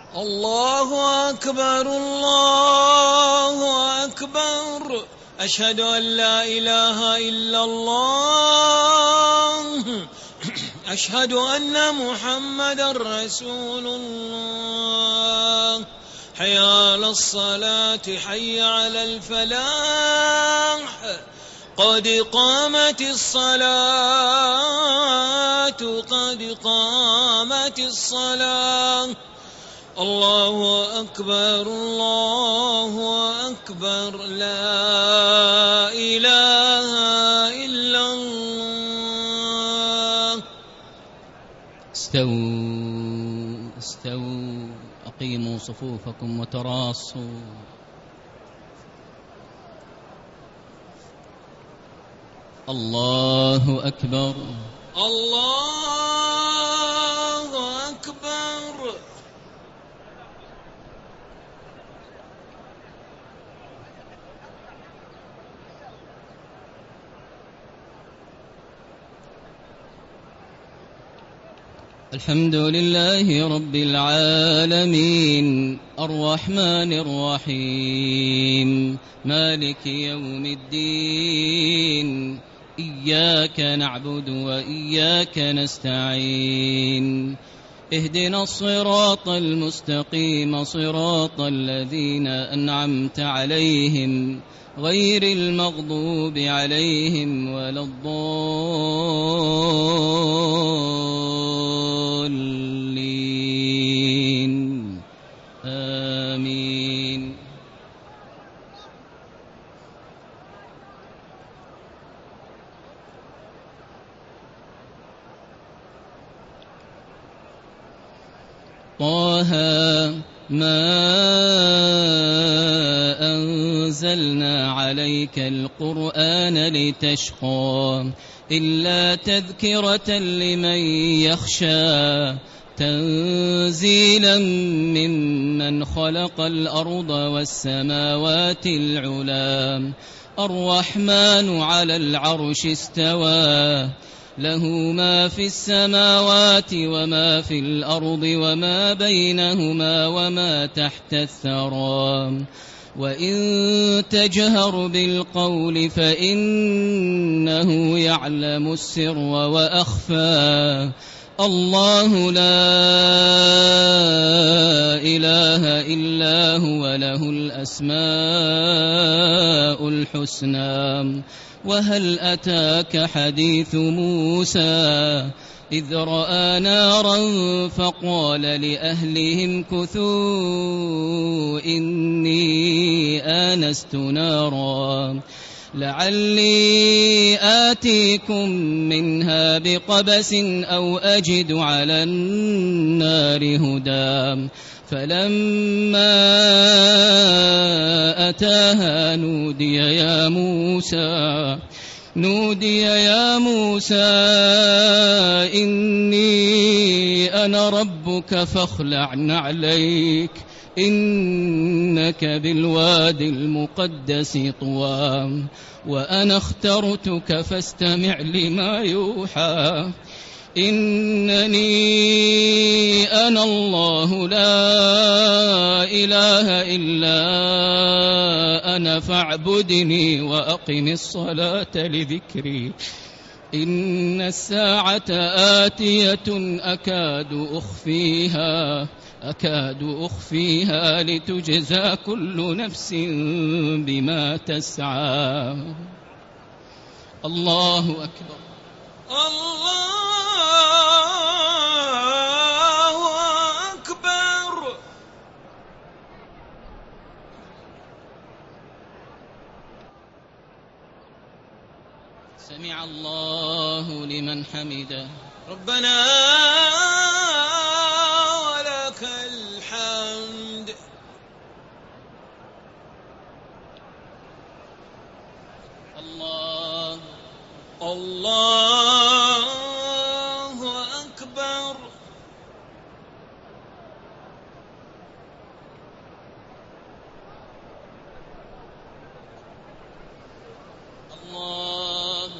الله أكبر الله أكبر. أشهد أن لا إله إلا الله. أشهد أن محمدا رسول الله. حي على الصلاة حي على الفلاح. قد قامت الصلاة قد قامت الصلاة. الله أكبر الله أكبر. لا إله إلا الله. استووا استووا، أقيموا صفوفكم وتراصوا. الله أكبر الله أكبر. الحمد لله رب العالمين الرحمن الرحيم مالك يوم الدين. إياك نعبد وإياك نستعين. اهدنا الصراط المستقيم صراط الذين أنعمت عليهم غير المغضوب عليهم ولا الضالين. آمين. طه ما أنزلنا عليك القرآن لتشقى إلا تذكرة لمن يخشى تنزيلا ممن خلق الأرض والسماوات العلى. الرحمن على العرش استوى له ما في السماوات وما في الأرض وما بينهما وما تحت الثرى. وإن تجهر بالقول فإنه يعلم السر وأخفى. الله لا إله إلا هو له الأسماء الحسنى. وهل أتاك حديث موسى إذ رأى نارا فقال لأهلهم كثوا إني آنست نارا لعلي آتيكم منها بقبس أو أجد على النار هدى. فلما أتاها نودي يا موسى إني أنا ربك فاخلع نعليك إنك بالواد المقدس طوى وأنا اخترتك فاستمع لما يوحى. إنني أنا الله لا إله إلا أنا فاعبدني وأقم الصلاة لذكري. إن الساعة آتية أكاد أخفيها لتجزى كل نفس بما تسعى. الله أكبر الله أكبر. سمع الله لمن حمده. ربنا ولك الحمد. الله أكبر. الله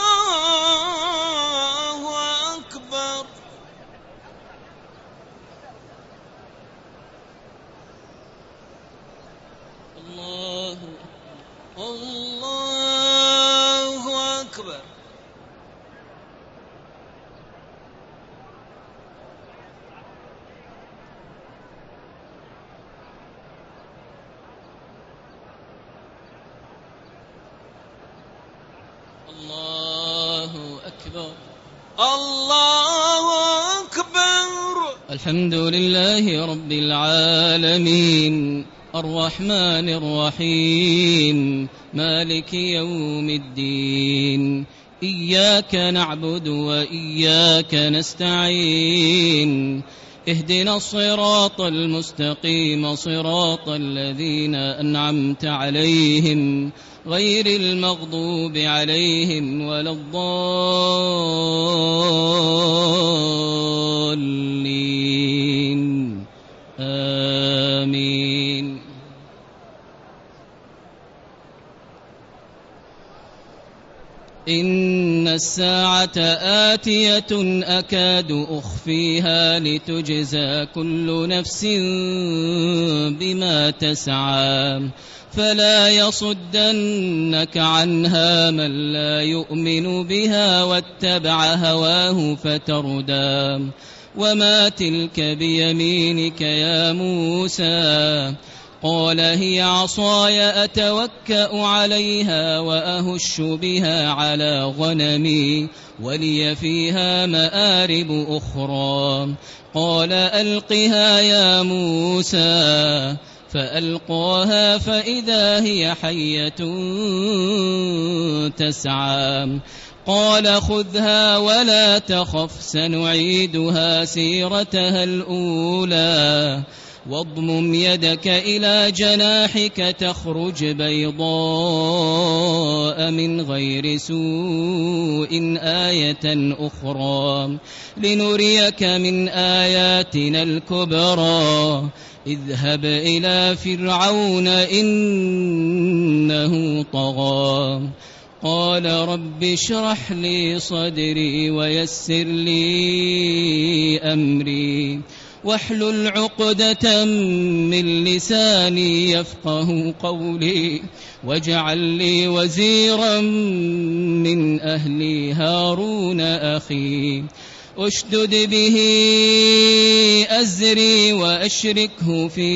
أكبر. أكبر. الله أكبر. الحمد لله رب العالمين الرحمن الرحيم مالك يوم الدين إياك نعبد وإياك نستعين اهدنا الصراط المستقيم صراط الذين أنعمت عليهم غير المغضوب عليهم ولا الضالين آمين. إن الساعة آتية أكاد أخفيها لتجزى كل نفس بما تسعى فلا يصدنك عنها من لا يؤمن بها واتبع هواه فتردى. وما تلك بيمينك يا موسى؟ قال هي عصاي أتوكأ عليها وأهش بها على غنمي ولي فيها مآرب أخرى. قال ألقها يا موسى فألقاها فإذا هي حية تسعى. قال خذها ولا تخف سنعيدها سيرتها الأولى واضمم يدك إلى جناحك تخرج بيضاء من غير سوء آية أخرى لنريك من آياتنا الكبرى. اذهب إلى فرعون إنه طغى. قال رب اشرح لي صدري ويسر لي أمري واحلل عقدة من لساني يفقه قولي واجعل لي وزيرا من أهلي هارون أخي أشدد به أزري وأشركه في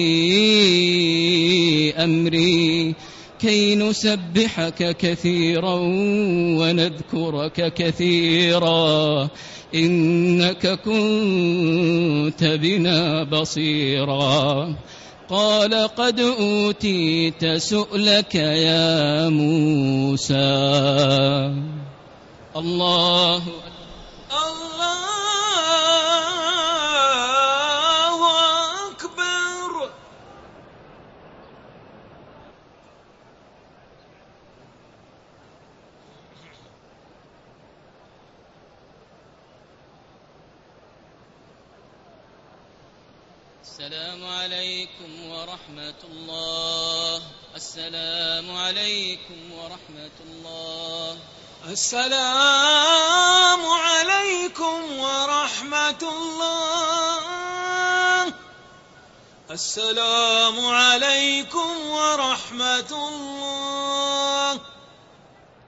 أمري كي نسبحك كثيرا ونذكرك كثيرا إنك كنت بنا بصيرا. قال قد أوتيت سؤلك يا موسى. الله أكبر. السلام عليكم ورحمة الله. السلام عليكم ورحمة الله. السلام عليكم ورحمة الله. السلام عليكم ورحمة الله.